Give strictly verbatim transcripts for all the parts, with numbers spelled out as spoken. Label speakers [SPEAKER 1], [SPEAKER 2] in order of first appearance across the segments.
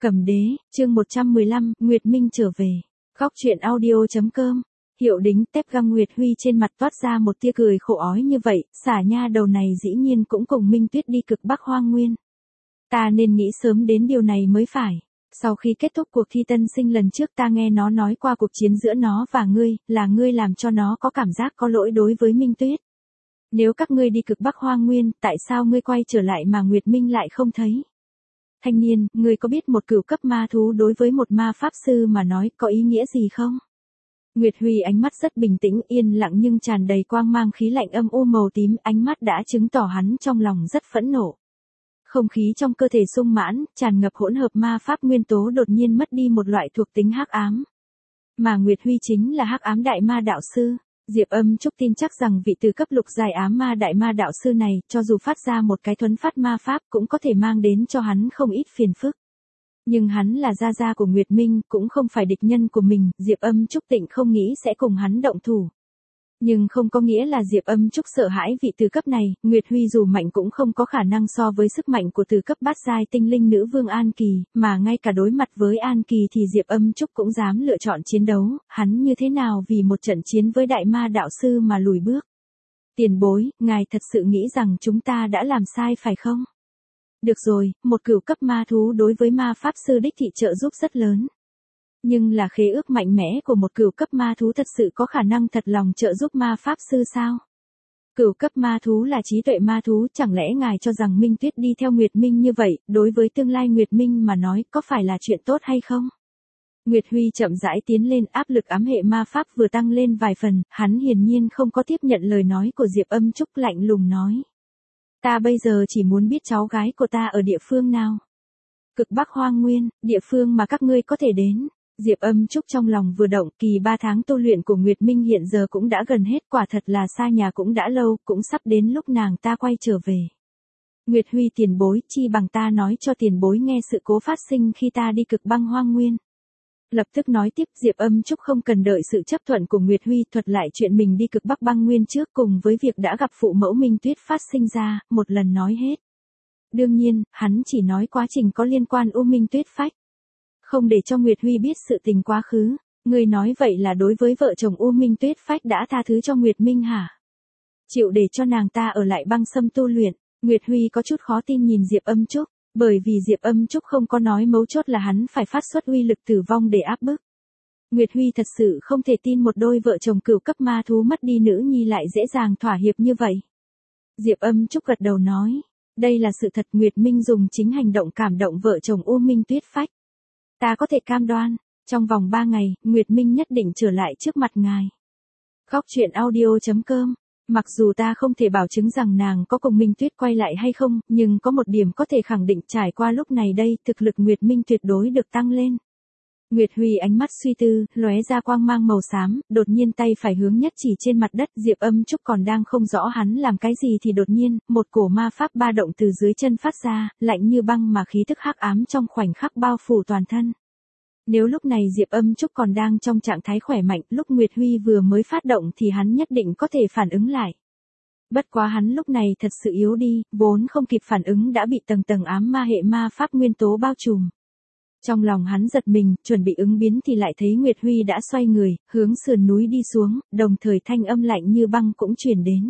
[SPEAKER 1] Cầm đế, chương một trăm mười lăm, Nguyệt Minh trở về. Góc truyện audio.com. Hiệu đính tép găng Nguyệt Huy trên mặt toát ra một tia cười khổ ói như vậy, xả nha đầu này dĩ nhiên cũng cùng Minh Tuyết đi cực Bắc Hoang Nguyên. Ta nên nghĩ sớm đến điều này mới phải. Sau khi kết thúc cuộc thi tân sinh lần trước ta nghe nó nói qua cuộc chiến giữa nó và ngươi, là ngươi làm cho nó có cảm giác có lỗi đối với Minh Tuyết. Nếu các ngươi đi cực Bắc Hoang Nguyên, tại sao ngươi quay trở lại mà Nguyệt Minh lại không thấy? Thanh niên, ngươi có biết một cửu cấp ma thú đối với một ma pháp sư mà nói có ý nghĩa gì không? Nguyệt Huy ánh mắt rất bình tĩnh, yên lặng nhưng tràn đầy quang mang khí lạnh âm u màu tím, ánh mắt đã chứng tỏ hắn trong lòng rất phẫn nộ. Không khí trong cơ thể sung mãn, tràn ngập hỗn hợp ma pháp nguyên tố đột nhiên mất đi một loại thuộc tính hắc ám. Mà Nguyệt Huy chính là hắc ám đại ma đạo sư. Diệp Âm Trúc tin chắc rằng vị từ cấp lục giải ám ma đại ma đạo sư này, cho dù phát ra một cái thuấn phát ma pháp cũng có thể mang đến cho hắn không ít phiền phức. Nhưng hắn là gia gia của Nguyệt Minh, cũng không phải địch nhân của mình, Diệp Âm Trúc tịnh không nghĩ sẽ cùng hắn động thủ. Nhưng không có nghĩa là Diệp Âm Trúc sợ hãi vị từ cấp này, Nguyệt Huy dù mạnh cũng không có khả năng so với sức mạnh của từ cấp bát giai tinh linh nữ vương An Kỳ, mà ngay cả đối mặt với An Kỳ thì Diệp Âm Trúc cũng dám lựa chọn chiến đấu, hắn như thế nào vì một trận chiến với đại ma đạo sư mà lùi bước. Tiền bối, ngài thật sự nghĩ rằng chúng ta đã làm sai phải không? Được rồi, một cửu cấp ma thú đối với ma pháp sư đích thị trợ giúp rất lớn. Nhưng là khế ước mạnh mẽ của một cửu cấp ma thú thật sự có khả năng thật lòng trợ giúp ma pháp sư sao? Cửu cấp ma thú là trí tuệ ma thú, chẳng lẽ ngài cho rằng Minh Tuyết đi theo Nguyệt Minh như vậy, đối với tương lai Nguyệt Minh mà nói có phải là chuyện tốt hay không? Nguyệt Huy chậm rãi tiến lên, áp lực ám hệ ma pháp vừa tăng lên vài phần, hắn hiển nhiên không có tiếp nhận lời nói của Diệp Âm Trúc, lạnh lùng nói. Ta bây giờ chỉ muốn biết cháu gái của ta ở địa phương nào. Cực Bắc Hoang Nguyên, địa phương mà các ngươi có thể đến. Diệp Âm Trúc trong lòng vừa động, kỳ ba tháng tu luyện của Nguyệt Minh hiện giờ cũng đã gần hết, quả thật là xa nhà cũng đã lâu, cũng sắp đến lúc nàng ta quay trở về. Nguyệt Huy tiền bối, chi bằng ta nói cho tiền bối nghe sự cố phát sinh khi ta đi cực băng hoang nguyên. Lập tức nói tiếp, Diệp Âm Trúc không cần đợi sự chấp thuận của Nguyệt Huy, thuật lại chuyện mình đi cực Bắc băng nguyên trước cùng với việc đã gặp phụ mẫu Minh Tuyết phát sinh ra, một lần nói hết. Đương nhiên, hắn chỉ nói quá trình có liên quan U Minh Tuyết phách. Không để cho Nguyệt Huy biết sự tình quá khứ, người nói vậy là đối với vợ chồng U Minh Tuyết phách đã tha thứ cho Nguyệt Minh hả? Chịu để cho nàng ta ở lại băng sâm tu luyện, Nguyệt Huy có chút khó tin nhìn Diệp Âm Trúc, bởi vì Diệp Âm Trúc không có nói mấu chốt là hắn phải phát xuất uy lực tử vong để áp bức. Nguyệt Huy thật sự không thể tin một đôi vợ chồng cửu cấp ma thú mất đi nữ nhi lại dễ dàng thỏa hiệp như vậy. Diệp Âm Trúc gật đầu nói, đây là sự thật, Nguyệt Minh dùng chính hành động cảm động vợ chồng U Minh Tuyết phách. Ta có thể cam đoan, trong vòng ba ngày, Nguyệt Minh nhất định trở lại trước mặt ngài. Góc truyện audio.com. Mặc dù ta không thể bảo chứng rằng nàng có cùng Minh Tuyết quay lại hay không, nhưng có một điểm có thể khẳng định, trải qua lúc này đây, thực lực Nguyệt Minh tuyệt đối được tăng lên. Nguyệt Huy ánh mắt suy tư, lóe ra quang mang màu xám, đột nhiên tay phải hướng nhất chỉ trên mặt đất, Diệp Âm Trúc còn đang không rõ hắn làm cái gì thì đột nhiên, một cổ ma pháp ba động từ dưới chân phát ra, lạnh như băng mà khí tức hắc ám trong khoảnh khắc bao phủ toàn thân. Nếu lúc này Diệp Âm Trúc còn đang trong trạng thái khỏe mạnh, lúc Nguyệt Huy vừa mới phát động thì hắn nhất định có thể phản ứng lại. Bất quá hắn lúc này thật sự yếu đi, vốn không kịp phản ứng đã bị tầng tầng ám ma hệ ma pháp nguyên tố bao trùm. Trong lòng hắn giật mình, chuẩn bị ứng biến thì lại thấy Nguyệt Huy đã xoay người, hướng sườn núi đi xuống, đồng thời thanh âm lạnh như băng cũng truyền đến.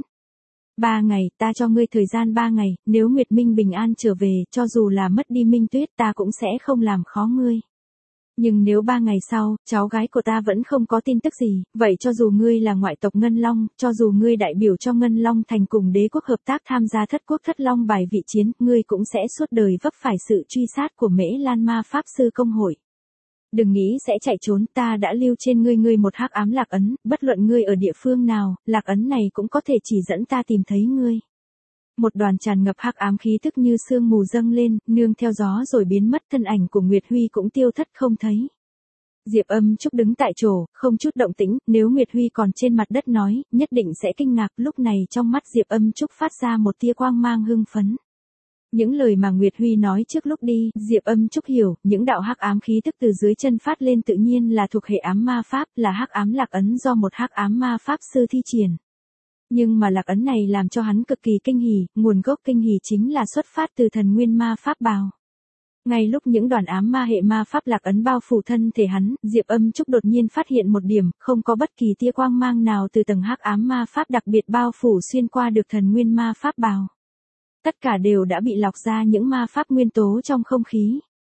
[SPEAKER 1] Ba ngày, ta cho ngươi thời gian ba ngày, nếu Nguyệt Minh bình an trở về, cho dù là mất đi Minh Tuyết ta cũng sẽ không làm khó ngươi. Nhưng nếu ba ngày sau, cháu gái của ta vẫn không có tin tức gì, vậy cho dù ngươi là ngoại tộc Ngân Long, cho dù ngươi đại biểu cho Ngân Long thành cùng đế quốc hợp tác tham gia thất quốc thất long bài vị chiến, ngươi cũng sẽ suốt đời vấp phải sự truy sát của Mễ Lan ma pháp sư công hội. Đừng nghĩ sẽ chạy trốn, ta đã lưu trên ngươi ngươi một hắc ám lạc ấn, bất luận ngươi ở địa phương nào, lạc ấn này cũng có thể chỉ dẫn ta tìm thấy ngươi. Một đoàn tràn ngập hắc ám khí tức như sương mù dâng lên, nương theo gió rồi biến mất, thân ảnh của Nguyệt Huy cũng tiêu thất không thấy. Diệp Âm Trúc đứng tại chỗ, không chút động tĩnh, nếu Nguyệt Huy còn trên mặt đất nói, nhất định sẽ kinh ngạc, lúc này trong mắt Diệp Âm Trúc phát ra một tia quang mang hưng phấn. Những lời mà Nguyệt Huy nói trước lúc đi, Diệp Âm Trúc hiểu, những đạo hắc ám khí tức từ dưới chân phát lên tự nhiên là thuộc hệ ám ma pháp, là hắc ám lạc ấn do một hắc ám ma pháp sư thi triển. Nhưng mà lạc ấn này làm cho hắn cực kỳ kinh hỉ, nguồn gốc kinh hỉ chính là xuất phát từ thần nguyên ma pháp bào. Ngay lúc những đoàn ám ma hệ ma pháp lạc ấn bao phủ thân thể hắn, Diệp Âm Trúc đột nhiên phát hiện một điểm, không có bất kỳ tia quang mang nào từ tầng hắc ám ma pháp đặc biệt bao phủ xuyên qua được thần nguyên ma pháp bào. Tất cả đều đã bị lọc ra những ma pháp nguyên tố trong không khí.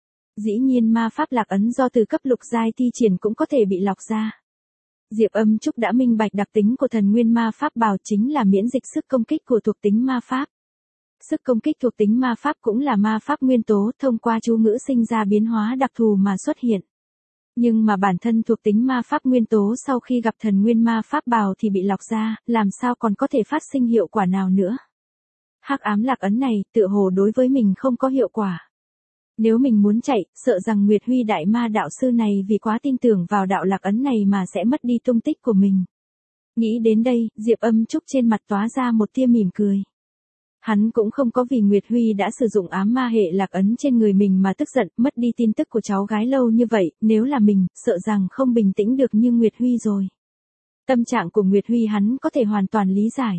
[SPEAKER 1] Dĩ nhiên ma pháp lạc ấn do từ cấp lục giai thi triển cũng có thể bị lọc ra. Diệp Âm Trúc đã minh bạch đặc tính của thần nguyên ma pháp bào chính là miễn dịch sức công kích của thuộc tính ma pháp. Sức công kích thuộc tính ma pháp cũng là ma pháp nguyên tố thông qua chú ngữ sinh ra biến hóa đặc thù mà xuất hiện. Nhưng mà bản thân thuộc tính ma pháp nguyên tố sau khi gặp thần nguyên ma pháp bào thì bị lọc ra, làm sao còn có thể phát sinh hiệu quả nào nữa. Hắc ám lạc ấn này, tựa hồ đối với mình không có hiệu quả. Nếu mình muốn chạy, sợ rằng Nguyệt Huy đại ma đạo sư này vì quá tin tưởng vào đạo lạc ấn này mà sẽ mất đi tung tích của mình. Nghĩ đến đây, Diệp Âm Trúc trên mặt tóa ra một tia mỉm cười. Hắn cũng không có vì Nguyệt Huy đã sử dụng ám ma hệ lạc ấn trên người mình mà tức giận, mất đi tin tức của cháu gái lâu như vậy, nếu là mình, sợ rằng không bình tĩnh được như Nguyệt Huy rồi. Tâm trạng của Nguyệt Huy hắn có thể hoàn toàn lý giải.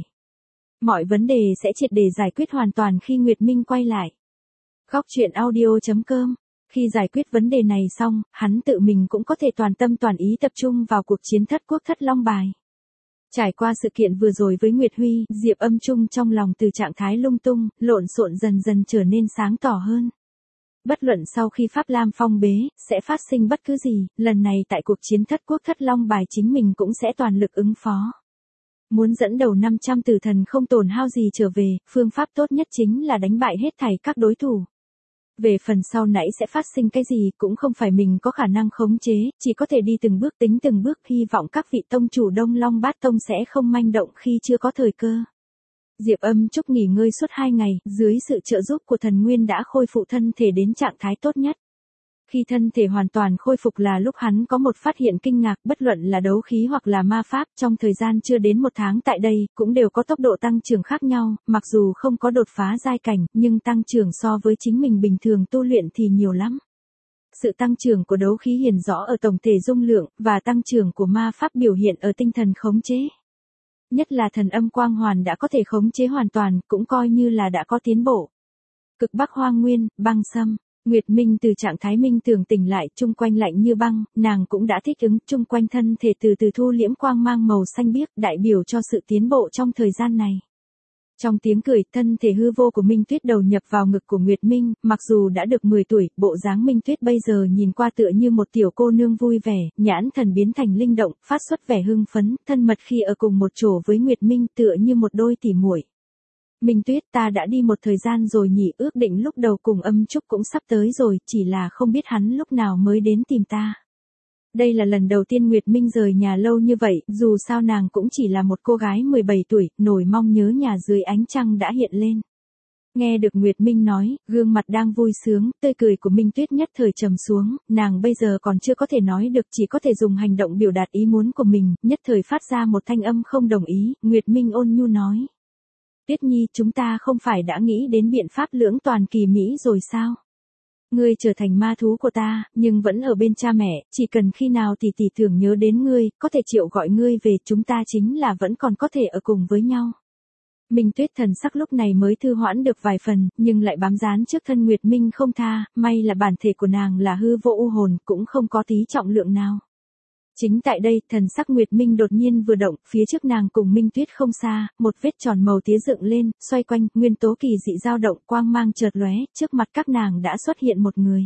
[SPEAKER 1] Mọi vấn đề sẽ triệt để giải quyết hoàn toàn khi Nguyệt Minh quay lại. Góc truyện audio chấm com. Khi giải quyết vấn đề này xong, hắn tự mình cũng có thể toàn tâm toàn ý tập trung vào cuộc chiến thất quốc thất long bài. Trải qua sự kiện vừa rồi với Nguyệt Huy, Diệp Âm Trung trong lòng từ trạng thái lung tung, lộn xộn dần dần trở nên sáng tỏ hơn. Bất luận sau khi Pháp Lam phong bế, sẽ phát sinh bất cứ gì, lần này tại cuộc chiến thất quốc thất long bài chính mình cũng sẽ toàn lực ứng phó. Muốn dẫn đầu năm trăm tử thần không tổn hao gì trở về, phương pháp tốt nhất chính là đánh bại hết thảy các đối thủ. Về phần sau nãy sẽ phát sinh cái gì cũng không phải mình có khả năng khống chế, chỉ có thể đi từng bước tính từng bước, hy vọng các vị tông chủ Đông Long Bát Tông sẽ không manh động khi chưa có thời cơ. Diệp Âm Trúc nghỉ ngơi suốt hai ngày, dưới sự trợ giúp của thần nguyên đã khôi phục thân thể đến trạng thái tốt nhất. Khi thân thể hoàn toàn khôi phục là lúc hắn có một phát hiện kinh ngạc, bất luận là đấu khí hoặc là ma pháp, trong thời gian chưa đến một tháng tại đây, cũng đều có tốc độ tăng trưởng khác nhau, mặc dù không có đột phá giai cảnh, nhưng tăng trưởng so với chính mình bình thường tu luyện thì nhiều lắm. Sự tăng trưởng của đấu khí hiển rõ ở tổng thể dung lượng, và tăng trưởng của ma pháp biểu hiện ở tinh thần khống chế. Nhất là thần âm quang hoàn đã có thể khống chế hoàn toàn, cũng coi như là đã có tiến bộ. Cực Bắc Hoang Nguyên, băng sâm. Nguyệt Minh từ trạng thái minh tưởng tỉnh lại, chung quanh lạnh như băng, nàng cũng đã thích ứng, chung quanh thân thể từ từ thu liễm quang mang màu xanh biếc, đại biểu cho sự tiến bộ trong thời gian này. Trong tiếng cười, thân thể hư vô của Minh Tuyết đầu nhập vào ngực của Nguyệt Minh, mặc dù đã được mười tuổi, bộ dáng Minh Tuyết bây giờ nhìn qua tựa như một tiểu cô nương vui vẻ, nhãn thần biến thành linh động, phát xuất vẻ hưng phấn, thân mật khi ở cùng một chỗ với Nguyệt Minh tựa như một đôi tỉ muội. Minh Tuyết, ta đã đi một thời gian rồi nhỉ, ước định lúc đầu cùng Âm Trúc cũng sắp tới rồi, chỉ là không biết hắn lúc nào mới đến tìm ta. Đây là lần đầu tiên Nguyệt Minh rời nhà lâu như vậy, dù sao nàng cũng chỉ là một cô gái mười bảy tuổi, nổi mong nhớ nhà dưới ánh trăng đã hiện lên. Nghe được Nguyệt Minh nói, gương mặt đang vui sướng, tươi cười của Minh Tuyết nhất thời trầm xuống, nàng bây giờ còn chưa có thể nói được, chỉ có thể dùng hành động biểu đạt ý muốn của mình, nhất thời phát ra một thanh âm không đồng ý, Nguyệt Minh ôn nhu nói. Tuyết Nhi, chúng ta không phải đã nghĩ đến biện pháp lưỡng toàn kỳ mỹ rồi sao? Ngươi trở thành ma thú của ta, nhưng vẫn ở bên cha mẹ, chỉ cần khi nào tỷ tỷ tưởng nhớ đến ngươi, có thể triệu gọi ngươi về, chúng ta chính là vẫn còn có thể ở cùng với nhau. Minh Tuyết thần sắc lúc này mới thư hoãn được vài phần, nhưng lại bám dán trước thân Nguyệt Minh không tha, may là bản thể của nàng là hư vô u hồn, cũng không có tí trọng lượng nào. Chính tại đây, thần sắc Nguyệt Minh đột nhiên vừa động, phía trước nàng cùng Minh Tuyết không xa, một vết tròn màu tía dựng lên, xoay quanh, nguyên tố kỳ dị dao động, quang mang chợt lóe, trước mặt các nàng đã xuất hiện một người.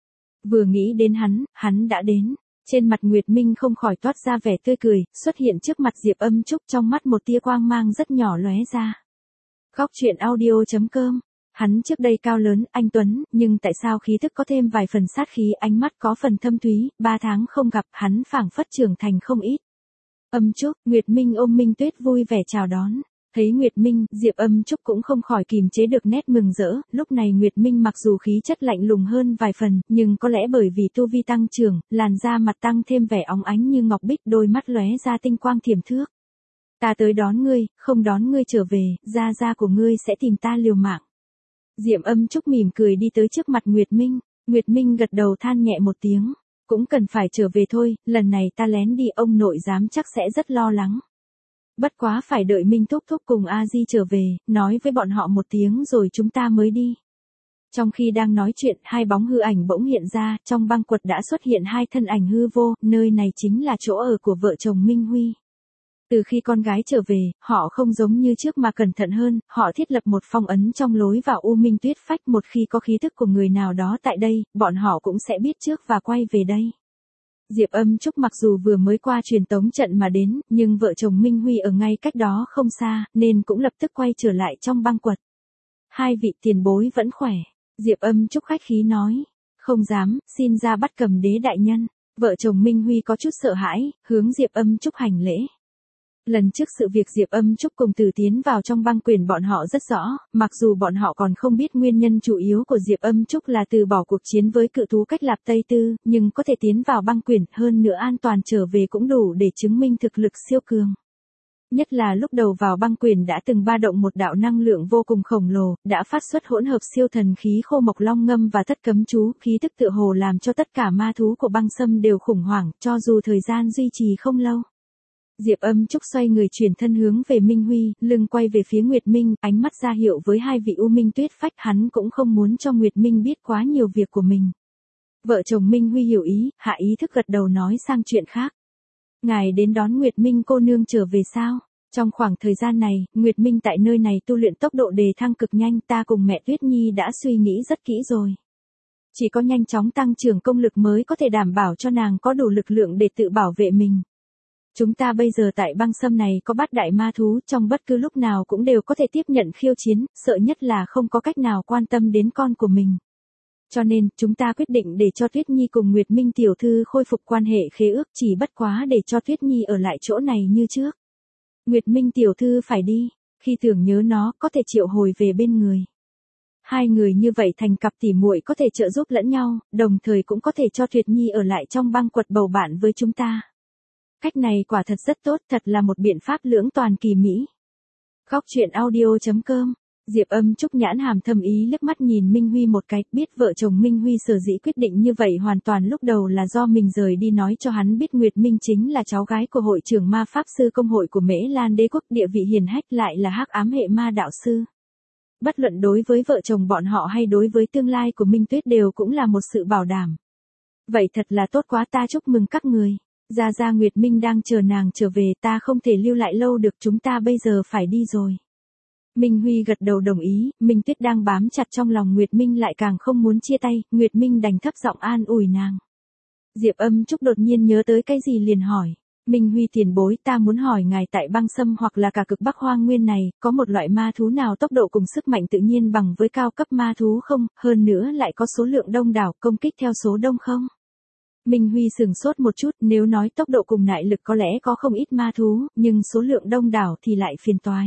[SPEAKER 1] Vừa nghĩ đến hắn, hắn đã đến. Trên mặt Nguyệt Minh không khỏi toát ra vẻ tươi cười, xuất hiện trước mặt Diệp Âm Trúc, trong mắt một tia quang mang rất nhỏ lóe ra. Góc truyện audio chấm com. Hắn trước đây cao lớn, anh tuấn, nhưng tại sao khí tức có thêm vài phần sát khí, ánh mắt có phần thâm thúy, ba tháng không gặp, hắn phảng phất trưởng thành không ít. Âm Trúc, Nguyệt Minh ôm Minh Tuyết vui vẻ chào đón. Thấy Nguyệt Minh, Diệp Âm Trúc cũng không khỏi kìm chế được nét mừng rỡ, lúc này Nguyệt Minh mặc dù khí chất lạnh lùng hơn vài phần, nhưng có lẽ bởi vì tu vi tăng trưởng, làn da mặt tăng thêm vẻ óng ánh như ngọc bích, đôi mắt lóe ra tinh quang thiểm thước. Ta tới đón ngươi, không đón ngươi trở về, gia gia của ngươi sẽ tìm ta liều mạng. Diệp Âm Trúc mỉm cười đi tới trước mặt Nguyệt Minh, Nguyệt Minh gật đầu than nhẹ một tiếng, cũng cần phải trở về thôi, lần này ta lén đi, ông nội giám chắc sẽ rất lo lắng. Bất quá phải đợi Minh Thúc Thúc cùng A Di trở về, nói với bọn họ một tiếng rồi chúng ta mới đi. Trong khi đang nói chuyện, hai bóng hư ảnh bỗng hiện ra, trong băng quật đã xuất hiện hai thân ảnh hư vô, nơi này chính là chỗ ở của vợ chồng Minh Huy. Từ khi con gái trở về, họ không giống như trước mà cẩn thận hơn, họ thiết lập một phong ấn trong lối vào U Minh Tuyết Phách, một khi có khí thức của người nào đó tại đây, bọn họ cũng sẽ biết trước và quay về đây. Diệp Âm Trúc mặc dù vừa mới qua truyền tống trận mà đến, nhưng vợ chồng Minh Huy ở ngay cách đó không xa, nên cũng lập tức quay trở lại trong băng quật. Hai vị tiền bối vẫn khỏe, Diệp Âm Trúc khách khí nói. Không dám, xin ra bắt Cầm Đế đại nhân. Vợ chồng Minh Huy có chút sợ hãi, hướng Diệp Âm Trúc hành lễ. Lần trước sự việc Diệp Âm Trúc cùng Từ tiến vào trong băng quyền bọn họ rất rõ, mặc dù bọn họ còn không biết nguyên nhân chủ yếu của Diệp Âm Trúc là từ bỏ cuộc chiến với cự thú cách Lạp Tây Tư, nhưng có thể tiến vào băng quyền hơn nữa an toàn trở về cũng đủ để chứng minh thực lực siêu cường. Nhất là lúc đầu vào băng quyền đã từng ba động một đạo năng lượng vô cùng khổng lồ, đã phát xuất hỗn hợp siêu thần khí khô mộc long ngâm và thất cấm chú, khí tức tựa hồ làm cho tất cả ma thú của băng sâm đều khủng hoảng, cho dù thời gian duy trì không lâu. Diệp Âm Trúc xoay người chuyển thân hướng về Minh Huy, lưng quay về phía Nguyệt Minh, ánh mắt ra hiệu với hai vị U Minh Tuyết Phách, hắn cũng không muốn cho Nguyệt Minh biết quá nhiều việc của mình. Vợ chồng Minh Huy hiểu ý, hạ ý thức gật đầu nói sang chuyện khác. Ngài đến đón Nguyệt Minh cô nương trở về sao? Trong khoảng thời gian này, Nguyệt Minh tại nơi này tu luyện tốc độ đề thăng cực nhanh, ta cùng mẹ Tuyết Nhi đã suy nghĩ rất kỹ rồi. Chỉ có nhanh chóng tăng trưởng công lực mới có thể đảm bảo cho nàng có đủ lực lượng để tự bảo vệ mình. Chúng ta bây giờ tại băng sâm này có bát đại ma thú, trong bất cứ lúc nào cũng đều có thể tiếp nhận khiêu chiến, sợ nhất là không có cách nào quan tâm đến con của mình. Cho nên, chúng ta quyết định để cho Tuyết Nhi cùng Nguyệt Minh tiểu thư khôi phục quan hệ khế ước, chỉ bất quá để cho Tuyết Nhi ở lại chỗ này như trước. Nguyệt Minh tiểu thư phải đi, khi tưởng nhớ nó có thể triệu hồi về bên người. Hai người như vậy thành cặp tỉ muội có thể trợ giúp lẫn nhau, đồng thời cũng có thể cho Tuyết Nhi ở lại trong băng quật bầu bạn với chúng ta. Cách này quả thật rất tốt, thật là một biện pháp lưỡng toàn kỳ mỹ. Góc truyện audio chấm com. Diệp Âm Trúc nhãn hàm thâm ý liếc mắt nhìn Minh Huy một cái, biết vợ chồng Minh Huy sở dĩ quyết định như vậy hoàn toàn lúc đầu là do mình rời đi nói cho hắn biết Nguyệt Minh chính là cháu gái của hội trưởng ma pháp sư công hội của Mễ Lan đế quốc, địa vị hiền hách, lại là hắc ám hệ ma đạo sư. Bất luận đối với vợ chồng bọn họ hay đối với tương lai của Minh Tuyết đều cũng là một sự bảo đảm. Vậy thật là tốt quá, ta chúc mừng các người. Gia Gia Nguyệt Minh đang chờ nàng trở về, ta không thể lưu lại lâu được, chúng ta bây giờ phải đi rồi. Minh Huy gật đầu đồng ý, Minh Tuyết đang bám chặt trong lòng Nguyệt Minh lại càng không muốn chia tay, Nguyệt Minh đành thấp giọng an ủi nàng. Diệp Âm Trúc đột nhiên nhớ tới cái gì liền hỏi. Minh Huy tiền bối, ta muốn hỏi ngài tại băng sâm hoặc là cả cực Bắc Hoang Nguyên này, có một loại ma thú nào tốc độ cùng sức mạnh tự nhiên bằng với cao cấp ma thú không, hơn nữa lại có số lượng đông đảo, công kích theo số đông không? Minh Huy sừng sốt một chút, nếu nói tốc độ cùng nại lực có lẽ có không ít ma thú, nhưng số lượng đông đảo thì lại phiền toái.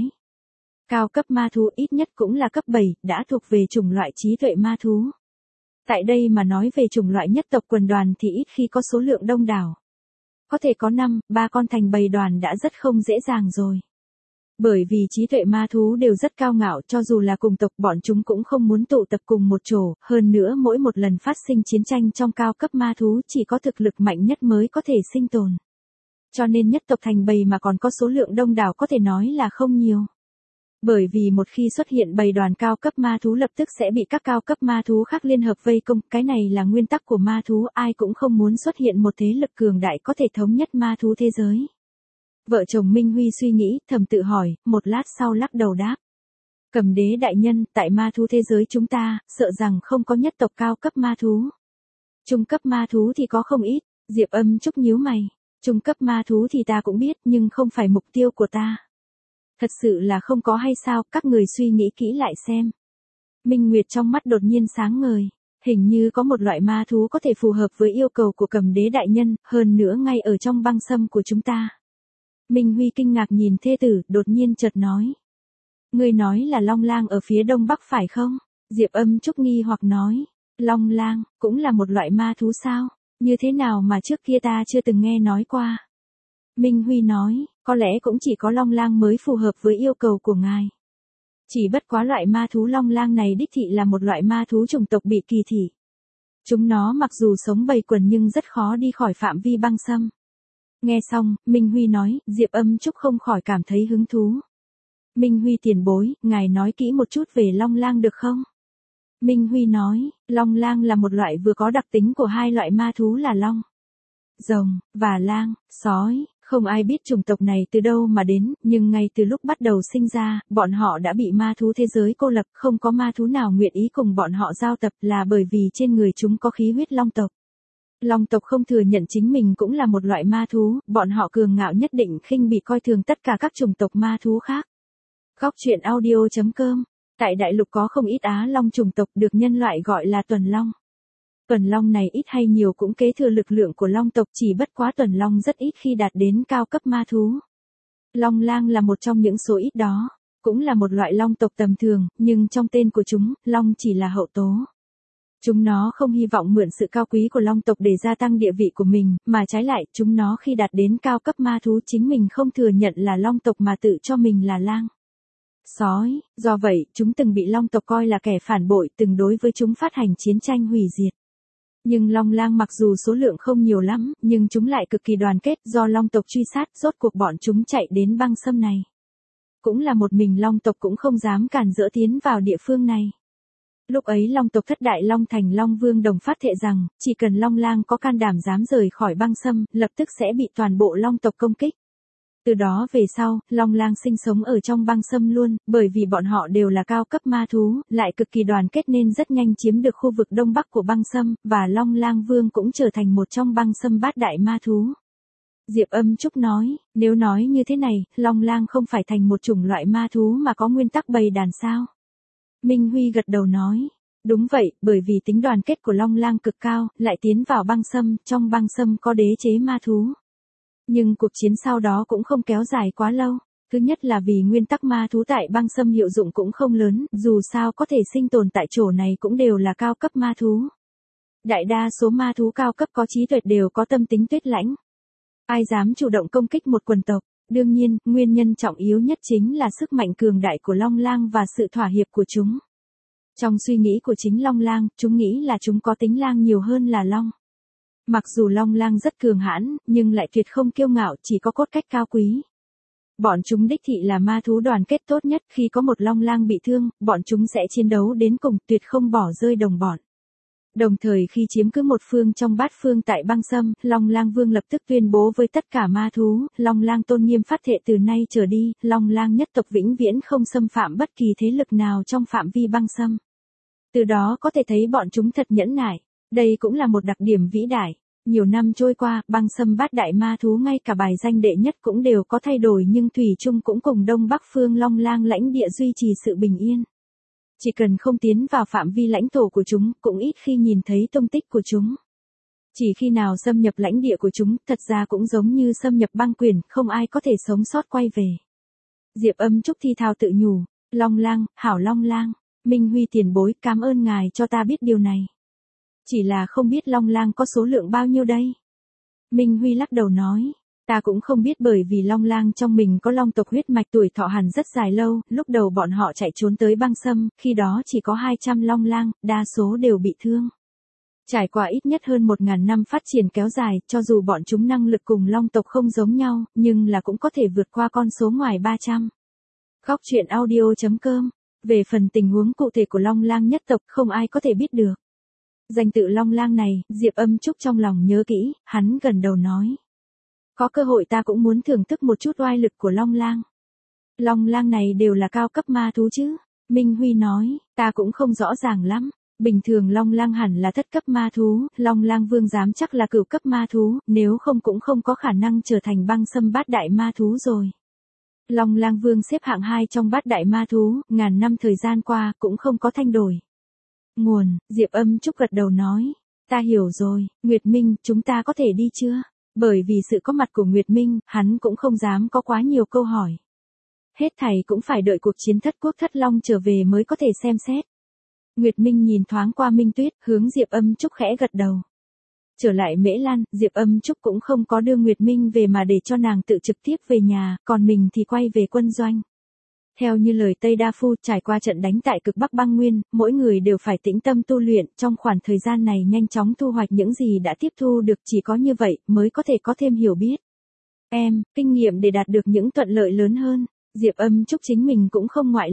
[SPEAKER 1] Cao cấp ma thú ít nhất cũng là cấp bảy, đã thuộc về chủng loại trí tuệ ma thú. Tại đây mà nói về chủng loại nhất tộc quần đoàn thì ít khi có số lượng đông đảo. Có thể có năm, ba con thành bầy đoàn đã rất không dễ dàng rồi. Bởi vì trí tuệ ma thú đều rất cao ngạo, cho dù là cùng tộc bọn chúng cũng không muốn tụ tập cùng một chỗ, hơn nữa mỗi một lần phát sinh chiến tranh trong cao cấp ma thú chỉ có thực lực mạnh nhất mới có thể sinh tồn. Cho nên nhất tộc thành bầy mà còn có số lượng đông đảo có thể nói là không nhiều. Bởi vì một khi xuất hiện bầy đoàn cao cấp ma thú lập tức sẽ bị các cao cấp ma thú khác liên hợp vây công, cái này là nguyên tắc của ma thú, ai cũng không muốn xuất hiện một thế lực cường đại có thể thống nhất ma thú thế giới. Vợ chồng Minh Huy suy nghĩ, thầm tự hỏi, một lát sau lắc đầu đáp. Cầm Đế đại nhân, tại ma thú thế giới chúng ta, sợ rằng không có nhất tộc cao cấp ma thú. Trung cấp ma thú thì có không ít, Diệp Âm Trúc nhíu mày. Trung cấp ma thú thì ta cũng biết, nhưng không phải mục tiêu của ta. Thật sự là không có hay sao, các người suy nghĩ kỹ lại xem. Minh Nguyệt trong mắt đột nhiên sáng ngời. Hình như có một loại ma thú có thể phù hợp với yêu cầu của Cầm Đế đại nhân, hơn nữa ngay ở trong băng sâm của chúng ta. Minh Huy kinh ngạc nhìn thê tử, đột nhiên chợt nói. Ngươi nói là Long Lang ở phía đông bắc phải không? Diệp Âm Trúc nghi hoặc nói. Long Lang, cũng là một loại ma thú sao? Như thế nào mà trước kia ta chưa từng nghe nói qua? Minh Huy nói, có lẽ cũng chỉ có Long Lang mới phù hợp với yêu cầu của ngài. Chỉ bất quá loại ma thú Long Lang này đích thị là một loại ma thú chủng tộc bị kỳ thị. Chúng nó mặc dù sống bầy quần nhưng rất khó đi khỏi phạm vi băng sâm. Nghe xong, Minh Huy nói, Diệp Âm Trúc không khỏi cảm thấy hứng thú. Minh Huy tiền bối, ngài nói kỹ một chút về Long Lang được không? Minh Huy nói, Long lang là một loại vừa có đặc tính của hai loại ma thú là long, rồng, và lang, sói. Không ai biết chủng tộc này từ đâu mà đến, nhưng ngay từ lúc bắt đầu sinh ra, bọn họ đã bị ma thú thế giới cô lập, không có ma thú nào nguyện ý cùng bọn họ giao tập là bởi vì trên người chúng có khí huyết long tộc. Long tộc không thừa nhận chính mình cũng là một loại ma thú, bọn họ cường ngạo nhất định khinh bị coi thường tất cả các chủng tộc ma thú khác. Góc truyện audio chấm com. Tại đại lục có không ít Á Long chủng tộc được nhân loại gọi là tuần long. Tuần long này ít hay nhiều cũng kế thừa lực lượng của long tộc, chỉ bất quá tuần long rất ít khi đạt đến cao cấp ma thú. Long lang là một trong những số ít đó, cũng là một loại long tộc tầm thường, nhưng trong tên của chúng, long chỉ là hậu tố. Chúng nó không hy vọng mượn sự cao quý của long tộc để gia tăng địa vị của mình, mà trái lại, chúng nó khi đạt đến cao cấp ma thú chính mình không thừa nhận là long tộc mà tự cho mình là lang, sói, do vậy, chúng từng bị long tộc coi là kẻ phản bội, từng đối với chúng phát hành chiến tranh hủy diệt. Nhưng long lang mặc dù số lượng không nhiều lắm, nhưng chúng lại cực kỳ đoàn kết, do long tộc truy sát, rốt cuộc bọn chúng chạy đến băng sâm này. Cũng là một mình long tộc cũng không dám cản rỡ tiến vào địa phương này. Lúc ấy long tộc thất đại long thành long vương đồng phát thệ rằng, chỉ cần long lang có can đảm dám rời khỏi băng sâm, lập tức sẽ bị toàn bộ long tộc công kích. Từ đó về sau, long lang sinh sống ở trong băng sâm luôn, bởi vì bọn họ đều là cao cấp ma thú, lại cực kỳ đoàn kết nên rất nhanh chiếm được khu vực đông bắc của băng sâm, và long lang vương cũng trở thành một trong băng sâm bát đại ma thú. Diệp Âm Trúc nói, nếu nói như thế này, long lang không phải thành một chủng loại ma thú mà có nguyên tắc bầy đàn sao? Minh Huy gật đầu nói, đúng vậy, bởi vì tính đoàn kết của long lang cực cao, lại tiến vào băng sâm, trong băng sâm có đế chế ma thú. Nhưng cuộc chiến sau đó cũng không kéo dài quá lâu. Thứ nhất là vì nguyên tắc ma thú tại băng sâm hiệu dụng cũng không lớn, dù sao có thể sinh tồn tại chỗ này cũng đều là cao cấp ma thú. Đại đa số ma thú cao cấp có trí tuệ đều có tâm tính tuyết lãnh. Ai dám chủ động công kích một quần tộc? Đương nhiên, nguyên nhân trọng yếu nhất chính là sức mạnh cường đại của long lang và sự thỏa hiệp của chúng. Trong suy nghĩ của chính long lang, chúng nghĩ là chúng có tính lang nhiều hơn là long. Mặc dù long lang rất cường hãn, nhưng lại tuyệt không kiêu ngạo, chỉ có cốt cách cao quý. Bọn chúng đích thị là ma thú đoàn kết tốt nhất, khi có một long lang bị thương, bọn chúng sẽ chiến đấu đến cùng, tuyệt không bỏ rơi đồng bọn. Đồng thời khi chiếm cứ một phương trong bát phương tại băng sâm, long lang vương lập tức tuyên bố với tất cả ma thú, long lang tôn nghiêm phát thệ từ nay trở đi, long lang nhất tộc vĩnh viễn không xâm phạm bất kỳ thế lực nào trong phạm vi băng sâm. Từ đó có thể thấy bọn chúng thật nhẫn nại. Đây cũng là một đặc điểm vĩ đại. Nhiều năm trôi qua, băng sâm bát đại ma thú ngay cả bài danh đệ nhất cũng đều có thay đổi, nhưng thủy chung cũng cùng đông bắc phương long lang lãnh địa duy trì sự bình yên. Chỉ cần không tiến vào phạm vi lãnh thổ của chúng, cũng ít khi nhìn thấy tung tích của chúng. Chỉ khi nào xâm nhập lãnh địa của chúng, thật ra cũng giống như xâm nhập băng quyền, không ai có thể sống sót quay về. Diệp Âm Trúc thi thào tự nhủ, long lang, hảo long lang, Minh Huy tiền bối, cảm ơn ngài cho ta biết điều này. Chỉ là không biết long lang có số lượng bao nhiêu đây? Minh Huy lắc đầu nói, ta cũng không biết, bởi vì long lang trong mình có long tộc huyết mạch, tuổi thọ hẳn rất dài lâu, lúc đầu bọn họ chạy trốn tới băng sâm, khi đó chỉ có hai trăm long lang, đa số đều bị thương. Trải qua ít nhất hơn một nghìn năm phát triển kéo dài, cho dù bọn chúng năng lực cùng long tộc không giống nhau, nhưng là cũng có thể vượt qua con số ngoài ba trăm. Góc truyện audio chấm com. Về phần tình huống cụ thể của long lang nhất tộc, không ai có thể biết được. Danh tự long lang này, Diệp Âm Trúc trong lòng nhớ kỹ, hắn gần đầu nói. Có cơ hội ta cũng muốn thưởng thức một chút oai lực của long lang. Long lang này đều là cao cấp ma thú chứ? Minh Huy nói, ta cũng không rõ ràng lắm. Bình thường long lang hẳn là thất cấp ma thú, long lang vương dám chắc là cửu cấp ma thú, nếu không cũng không có khả năng trở thành băng sâm bát đại ma thú rồi. Long lang vương xếp hạng hai trong bát đại ma thú, ngàn năm thời gian qua, cũng không có thay đổi. Nguồn, Diệp Âm Trúc gật đầu nói, ta hiểu rồi, Nguyệt Minh, chúng ta có thể đi chưa? Bởi vì sự có mặt của Nguyệt Minh, hắn cũng không dám có quá nhiều câu hỏi. Hết thảy cũng phải đợi cuộc chiến thất quốc thất long trở về mới có thể xem xét. Nguyệt Minh nhìn thoáng qua Minh Tuyết, hướng Diệp Âm Trúc khẽ gật đầu. Trở lại Mễ Lan, Diệp Âm Trúc cũng không có đưa Nguyệt Minh về mà để cho nàng tự trực tiếp về nhà, còn mình thì quay về quân doanh. Theo như lời Tây Đa Phu, trải qua trận đánh tại cực Bắc băng nguyên, mỗi người đều phải tĩnh tâm tu luyện, trong khoảng thời gian này nhanh chóng thu hoạch những gì đã tiếp thu được, chỉ có như vậy mới có thể có thêm hiểu biết. Em, kinh nghiệm để đạt được những thuận lợi lớn hơn, Diệp Âm Trúc chính mình cũng không ngoại lệ.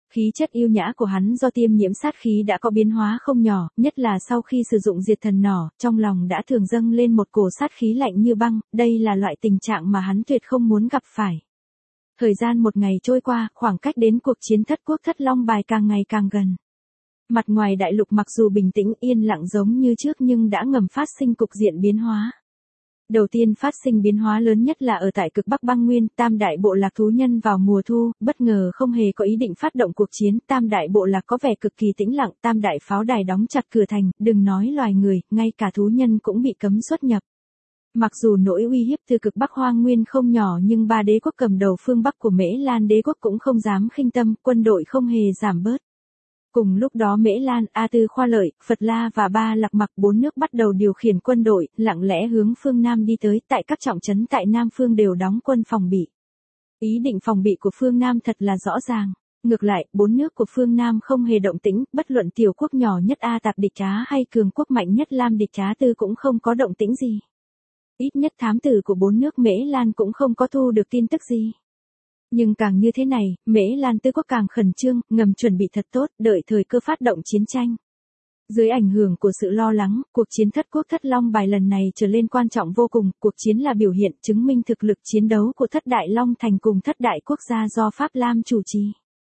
[SPEAKER 1] Khí chất yêu nhã của hắn do tiêm nhiễm sát khí đã có biến hóa không nhỏ, nhất là sau khi sử dụng diệt thần nỏ, trong lòng đã thường dâng lên một cổ sát khí lạnh như băng, đây là loại tình trạng mà hắn tuyệt không muốn gặp phải. Thời gian một ngày trôi qua, khoảng cách đến cuộc chiến thất quốc thất long bài càng ngày càng gần. Mặt ngoài đại lục mặc dù bình tĩnh yên lặng giống như trước nhưng đã ngầm phát sinh cục diện biến hóa. Đầu tiên phát sinh biến hóa lớn nhất là ở tại cực Bắc băng nguyên, tam đại bộ lạc thú nhân vào mùa thu, bất ngờ không hề có ý định phát động cuộc chiến, tam đại bộ lạc có vẻ cực kỳ tĩnh lặng, tam đại pháo đài đóng chặt cửa thành, đừng nói loài người, ngay cả thú nhân cũng bị cấm xuất nhập. Mặc dù nỗi uy hiếp từ cực Bắc hoang nguyên không nhỏ nhưng ba đế quốc cầm đầu phương Bắc của Mễ Lan đế quốc cũng không dám khinh tâm, quân đội không hề giảm bớt. Cùng lúc đó Mễ Lan, A Tư Khoa Lợi, Phật La và Ba Lạc Mặc bốn nước bắt đầu điều khiển quân đội, lặng lẽ hướng phương Nam đi tới, tại các trọng trấn tại Nam phương đều đóng quân phòng bị. Ý định phòng bị của phương Nam thật là rõ ràng. Ngược lại, bốn nước của phương Nam không hề động tĩnh, bất luận tiểu quốc nhỏ nhất A Tạp Địch Trá hay cường quốc mạnh nhất Lam Địch Trá Tư cũng không có động tĩnh gì. Ít nhất thám tử của bốn nước Mễ Lan cũng không có thu được tin tức gì. Nhưng càng như thế này, Mễ Lan Tư quốc càng khẩn trương, ngầm chuẩn bị thật tốt, đợi thời cơ phát động chiến tranh. Dưới ảnh hưởng của sự lo lắng, cuộc chiến thất quốc thất long bài lần này trở lên quan trọng vô cùng, cuộc chiến là biểu hiện chứng minh thực lực chiến đấu của thất đại long thành cùng thất đại quốc gia do Pháp Lam chủ trì.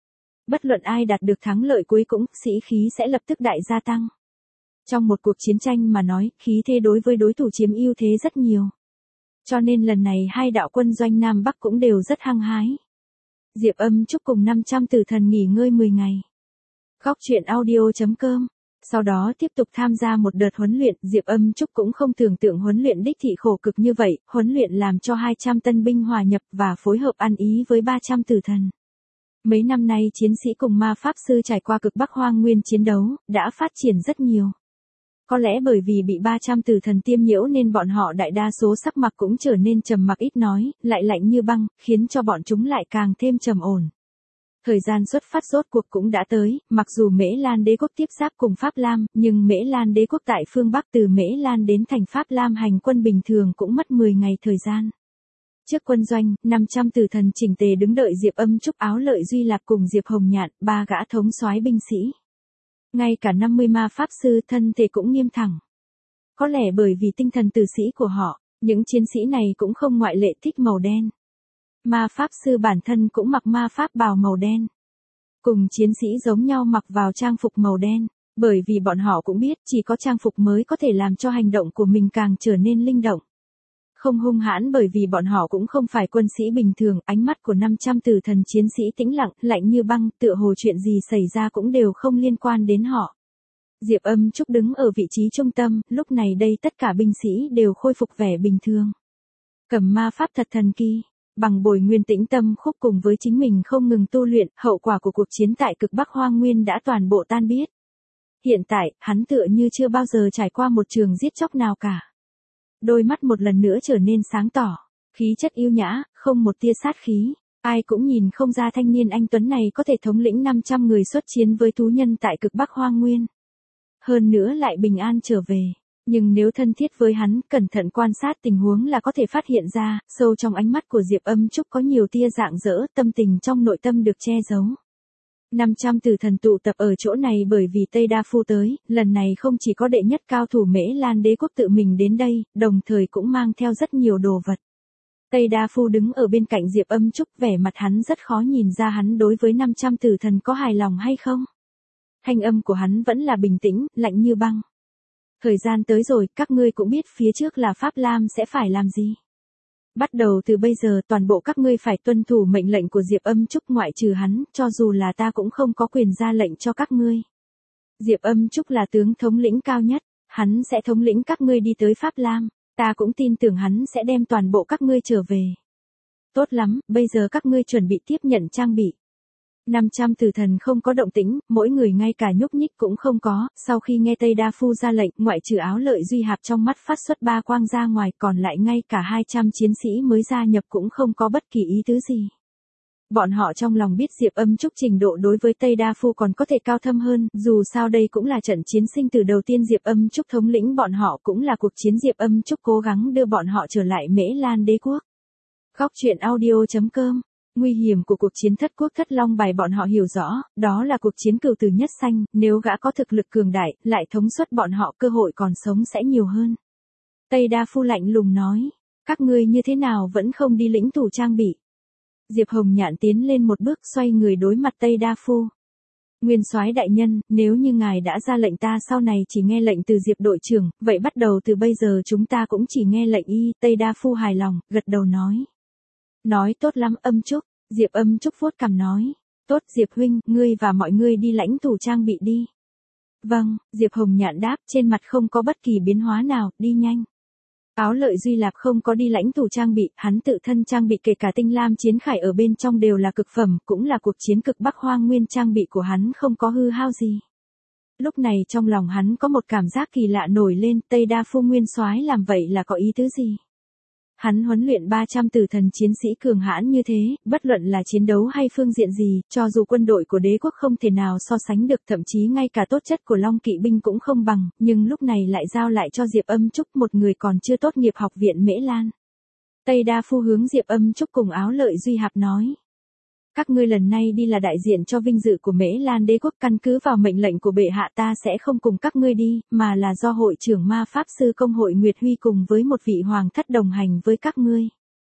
[SPEAKER 1] Bất luận ai đạt được thắng lợi cuối cùng, sĩ khí sẽ lập tức đại gia tăng. Trong một cuộc chiến tranh mà nói, khí thế đối với đối thủ chiếm ưu thế rất nhiều. Cho nên lần này hai đạo quân doanh Nam Bắc cũng đều rất hăng hái. Diệp Âm Trúc cùng năm trăm tử thần nghỉ ngơi mười ngày. Góc truyện audio chấm com. Sau đó tiếp tục tham gia một đợt huấn luyện, Diệp Âm Trúc cũng không tưởng tượng huấn luyện đích thị khổ cực như vậy, huấn luyện làm cho hai trăm tân binh hòa nhập và phối hợp ăn ý với ba trăm tử thần. Mấy năm nay chiến sĩ cùng ma pháp sư trải qua cực Bắc hoang nguyên chiến đấu, đã phát triển rất nhiều. Có lẽ bởi vì bị ba trăm tử thần tiêm nhiễu nên bọn họ đại đa số sắc mặt cũng trở nên trầm mặc ít nói, lại lạnh như băng, khiến cho bọn chúng lại càng thêm trầm ổn. Thời gian xuất phát rốt cuộc cũng đã tới, mặc dù Mễ Lan đế quốc tiếp giáp cùng Pháp Lam, nhưng Mễ Lan đế quốc tại phương Bắc từ Mễ Lan đến thành Pháp Lam hành quân bình thường cũng mất mười ngày thời gian. Trước quân doanh, năm trăm tử thần chỉnh tề đứng đợi Diệp Âm Trúc Áo Lợi Duy Lạc cùng Diệp Hồng Nhạn, ba gã thống soái binh sĩ. Ngay cả năm mươi ma pháp sư thân thể cũng nghiêm thẳng. Có lẽ bởi vì tinh thần tử sĩ của họ, những chiến sĩ này cũng không ngoại lệ thích màu đen. Ma pháp sư bản thân cũng mặc ma pháp bào màu đen. Cùng chiến sĩ giống nhau mặc vào trang phục màu đen, bởi vì bọn họ cũng biết chỉ có trang phục mới có thể làm cho hành động của mình càng trở nên linh động. Không hung hãn bởi vì bọn họ cũng không phải quân sĩ bình thường, ánh mắt của năm trăm tử thần chiến sĩ tĩnh lặng, lạnh như băng, tựa hồ chuyện gì xảy ra cũng đều không liên quan đến họ. Diệp Âm Trúc đứng ở vị trí trung tâm, lúc này đây tất cả binh sĩ đều khôi phục vẻ bình thường. Cầm ma pháp thật thần kỳ, bằng bồi nguyên tĩnh tâm khúc cùng với chính mình không ngừng tu luyện, hậu quả của cuộc chiến tại cực Bắc hoang nguyên đã toàn bộ tan biết. Hiện tại, hắn tựa như chưa bao giờ trải qua một trường giết chóc nào cả. Đôi mắt một lần nữa trở nên sáng tỏ, khí chất yêu nhã, không một tia sát khí, ai cũng nhìn không ra thanh niên anh tuấn này có thể thống lĩnh năm trăm người xuất chiến với thú nhân tại cực Bắc hoang nguyên. Hơn nữa lại bình an trở về, nhưng nếu thân thiết với hắn, cẩn thận quan sát tình huống là có thể phát hiện ra, sâu trong ánh mắt của Diệp Âm Trúc có nhiều tia rạng rỡ, tâm tình trong nội tâm được che giấu. năm trăm tử thần tụ tập ở chỗ này bởi vì Tây Đa Phu tới, lần này không chỉ có đệ nhất cao thủ Mễ Lan đế quốc tự mình đến đây, đồng thời cũng mang theo rất nhiều đồ vật. Tây Đa Phu đứng ở bên cạnh Diệp Âm Trúc, vẻ mặt hắn rất khó nhìn ra hắn đối với năm trăm tử thần có hài lòng hay không. Thanh âm của hắn vẫn là bình tĩnh, lạnh như băng. Thời gian tới rồi, các ngươi cũng biết phía trước là Pháp Lam sẽ phải làm gì. Bắt đầu từ bây giờ toàn bộ các ngươi phải tuân thủ mệnh lệnh của Diệp Âm Trúc, ngoại trừ hắn, cho dù là ta cũng không có quyền ra lệnh cho các ngươi. Diệp Âm Trúc là tướng thống lĩnh cao nhất, hắn sẽ thống lĩnh các ngươi đi tới Pháp Lam, ta cũng tin tưởng hắn sẽ đem toàn bộ các ngươi trở về. Tốt lắm, bây giờ các ngươi chuẩn bị tiếp nhận trang bị. năm trăm tử thần không có động tĩnh, mỗi người ngay cả nhúc nhích cũng không có, sau khi nghe Tây Đa Phu ra lệnh, ngoại trừ Áo Lợi Duy Hạp trong mắt phát xuất ba quang ra ngoài, còn lại ngay cả hai trăm chiến sĩ mới gia nhập cũng không có bất kỳ ý tứ gì. Bọn họ trong lòng biết Diệp Âm Trúc trình độ đối với Tây Đa Phu còn có thể cao thâm hơn, dù sao đây cũng là trận chiến sinh từ đầu tiên Diệp Âm Trúc thống lĩnh bọn họ, cũng là cuộc chiến Diệp Âm Trúc cố gắng đưa bọn họ trở lại Mễ Lan đế quốc. Góc truyện audio chấm com Nguy hiểm của cuộc chiến thất quốc thất long bài bọn họ hiểu rõ, đó là cuộc chiến cửu tử nhất sanh, nếu gã có thực lực cường đại, lại thống suất bọn họ cơ hội còn sống sẽ nhiều hơn. Tây Đa Phu lạnh lùng nói, các ngươi như thế nào vẫn không đi lĩnh thủ trang bị. Diệp Hồng Nhạn tiến lên một bước xoay người đối mặt Tây Đa Phu. Nguyên soái đại nhân, nếu như ngài đã ra lệnh ta sau này chỉ nghe lệnh từ Diệp đội trưởng, vậy bắt đầu từ bây giờ chúng ta cũng chỉ nghe lệnh y. Tây Đa Phu hài lòng, gật đầu nói. Nói tốt lắm Âm Trúc, Diệp Âm Trúc vuốt cằm nói. Tốt Diệp huynh, ngươi và mọi người đi lãnh thủ trang bị đi. Vâng, Diệp Hồng Nhạn đáp, trên mặt không có bất kỳ biến hóa nào, đi nhanh. Áo Lợi Duy Lạp không có đi lãnh thủ trang bị, hắn tự thân trang bị kể cả tinh lam chiến khải ở bên trong đều là cực phẩm, cũng là cuộc chiến cực Bắc Hoang Nguyên, trang bị của hắn không có hư hao gì. Lúc này trong lòng hắn có một cảm giác kỳ lạ nổi lên, Tây Đa Phu nguyên soái làm vậy là có ý tứ gì? Hắn huấn luyện ba trăm tử thần chiến sĩ cường hãn như thế, bất luận là chiến đấu hay phương diện gì, cho dù quân đội của đế quốc không thể nào so sánh được, thậm chí ngay cả tốt chất của Long Kỵ binh cũng không bằng, nhưng lúc này lại giao lại cho Diệp Âm Trúc, một người còn chưa tốt nghiệp học viện Mễ Lan. Tây Đa Phu hướng Diệp Âm Trúc cùng Áo Lợi Duy Hạp nói. Các ngươi lần này đi là đại diện cho vinh dự của Mễ Lan đế quốc, căn cứ vào mệnh lệnh của bệ hạ ta sẽ không cùng các ngươi đi, mà là do hội trưởng ma pháp sư công hội Nguyệt Huy cùng với một vị hoàng thất đồng hành với các ngươi.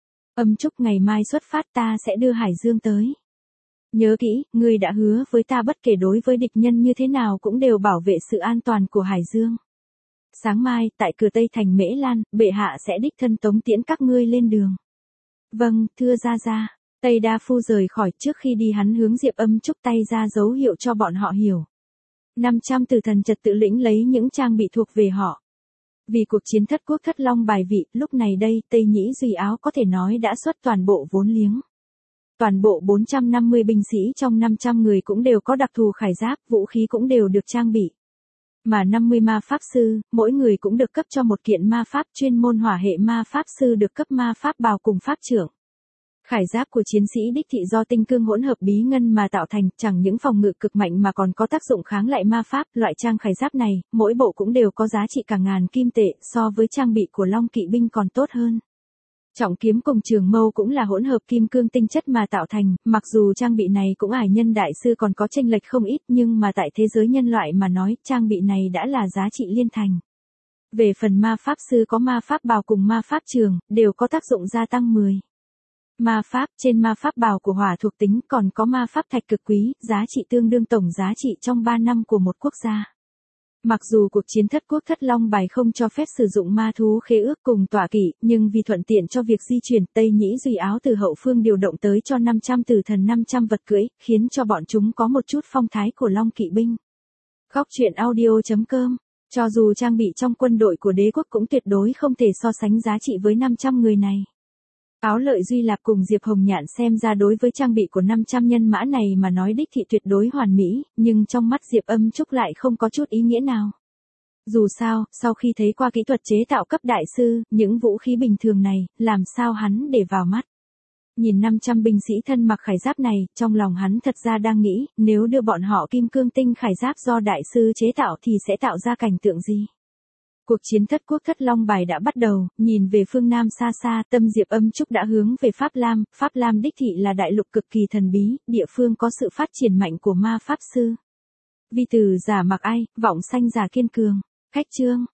[SPEAKER 1] Âm Trúc ngày mai xuất phát ta sẽ đưa Hải Dương tới. Nhớ kỹ, ngươi đã hứa với ta bất kể đối với địch nhân như thế nào cũng đều bảo vệ sự an toàn của Hải Dương. Sáng mai, tại cửa Tây thành Mễ Lan, bệ hạ sẽ đích thân tống tiễn các ngươi lên đường. Vâng, thưa gia gia. Tây Đa Phu rời khỏi, trước khi đi hắn hướng Diệp Âm Trúc tay ra dấu hiệu cho bọn họ hiểu. năm trăm tử thần trật tự lĩnh lấy những trang bị thuộc về họ. Vì cuộc chiến thất quốc thất long bài vị, lúc này đây, Tây Nhĩ Duy Áo có thể nói đã xuất toàn bộ vốn liếng. Toàn bộ bốn trăm năm mươi binh sĩ trong năm trăm người cũng đều có đặc thù khải giáp, vũ khí cũng đều được trang bị. Mà năm mươi ma pháp sư, mỗi người cũng được cấp cho một kiện ma pháp, chuyên môn hỏa hệ ma pháp sư được cấp ma pháp bào cùng pháp trưởng. Khải giáp của chiến sĩ đích thị do tinh cương hỗn hợp bí ngân mà tạo thành, chẳng những phòng ngự cực mạnh mà còn có tác dụng kháng lại ma pháp. Loại trang khải giáp này, mỗi bộ cũng đều có giá trị cả ngàn kim tệ, so với trang bị của Long Kỵ binh còn tốt hơn. Trọng kiếm cùng trường mâu cũng là hỗn hợp kim cương tinh chất mà tạo thành, mặc dù trang bị này cũng ải nhân đại sư còn có chênh lệch không ít, nhưng mà tại thế giới nhân loại mà nói, trang bị này đã là giá trị liên thành. Về phần ma pháp sư có ma pháp bào cùng ma pháp trường, đều có tác dụng gia tăng mười. Ma pháp, trên ma pháp bào của hỏa thuộc tính còn có ma pháp thạch cực quý, giá trị tương đương tổng giá trị trong ba năm của một quốc gia. Mặc dù cuộc chiến thất quốc thất long bài không cho phép sử dụng ma thú khế ước cùng tọa kỵ, nhưng vì thuận tiện cho việc di chuyển, Tây Nhĩ Duy Áo từ hậu phương điều động tới cho năm trăm tử thần năm trăm vật cưỡi, khiến cho bọn chúng có một chút phong thái của Long Kỵ binh. Góc truyện audio chấm com. Cho dù trang bị trong quân đội của đế quốc cũng tuyệt đối không thể so sánh giá trị với năm trăm người này. Áo Lợi Duy Lạp cùng Diệp Hồng Nhạn xem ra đối với trang bị của năm trăm nhân mã này mà nói đích thị tuyệt đối hoàn mỹ, nhưng trong mắt Diệp Âm Trúc lại không có chút ý nghĩa nào. Dù sao, sau khi thấy qua kỹ thuật chế tạo cấp đại sư, những vũ khí bình thường này, làm sao hắn để vào mắt. Nhìn năm trăm binh sĩ thân mặc khải giáp này, trong lòng hắn thật ra đang nghĩ, nếu đưa bọn họ kim cương tinh khải giáp do đại sư chế tạo thì sẽ tạo ra cảnh tượng gì. Cuộc chiến thất quốc thất long bài đã bắt đầu, nhìn về phương Nam xa xa, tâm Diệp Âm Trúc đã hướng về Pháp Lam. Pháp Lam đích thị là đại lục cực kỳ thần bí, địa phương có sự phát triển mạnh của ma pháp sư. Vi tử giả mặc ai, vọng sanh giả kiên cường. Khách chương.